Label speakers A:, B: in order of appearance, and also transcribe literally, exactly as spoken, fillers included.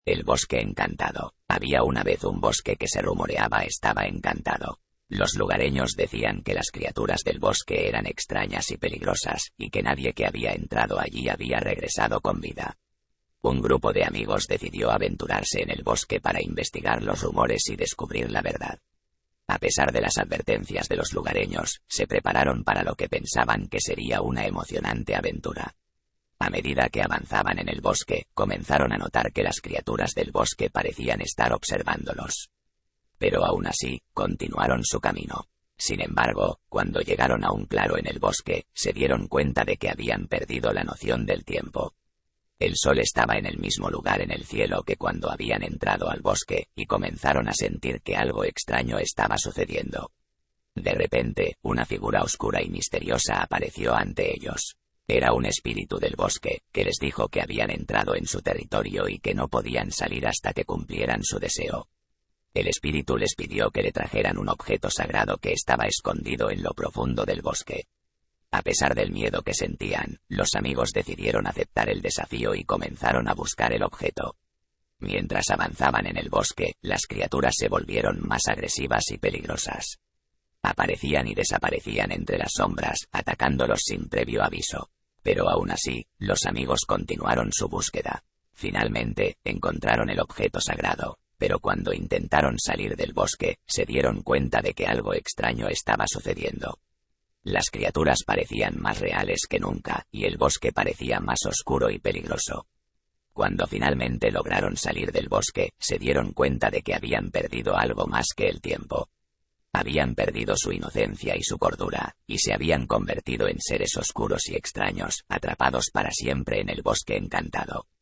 A: El bosque encantado. Había una vez un bosque que se rumoreaba estaba encantado. Los lugareños decían que las criaturas del bosque eran extrañas y peligrosas, y que nadie que había entrado allí había regresado con vida. Un grupo de amigos decidió aventurarse en el bosque para investigar los rumores y descubrir la verdad. A pesar de las advertencias de los lugareños, se prepararon para lo que pensaban que sería una emocionante aventura. A medida que avanzaban en el bosque, comenzaron a notar que las criaturas del bosque parecían estar observándolos. Pero aún así, continuaron su camino. Sin embargo, cuando llegaron a un claro en el bosque, se dieron cuenta de que habían perdido la noción del tiempo. El sol estaba en el mismo lugar en el cielo que cuando habían entrado al bosque, y comenzaron a sentir que algo extraño estaba sucediendo. De repente, una figura oscura y misteriosa apareció ante ellos. Era un espíritu del bosque, que les dijo que habían entrado en su territorio y que no podían salir hasta que cumplieran su deseo. El espíritu les pidió que le trajeran un objeto sagrado que estaba escondido en lo profundo del bosque. A pesar del miedo que sentían, los amigos decidieron aceptar el desafío y comenzaron a buscar el objeto. Mientras avanzaban en el bosque, las criaturas se volvieron más agresivas y peligrosas. Aparecían y desaparecían entre las sombras, atacándolos sin previo aviso. Pero aún así, los amigos continuaron su búsqueda. Finalmente, encontraron el objeto sagrado, pero cuando intentaron salir del bosque, se dieron cuenta de que algo extraño estaba sucediendo. Las criaturas parecían más reales que nunca, y el bosque parecía más oscuro y peligroso. Cuando finalmente lograron salir del bosque, se dieron cuenta de que habían perdido algo más que el tiempo. Habían perdido su inocencia y su cordura, y se habían convertido en seres oscuros y extraños, atrapados para siempre en el bosque encantado.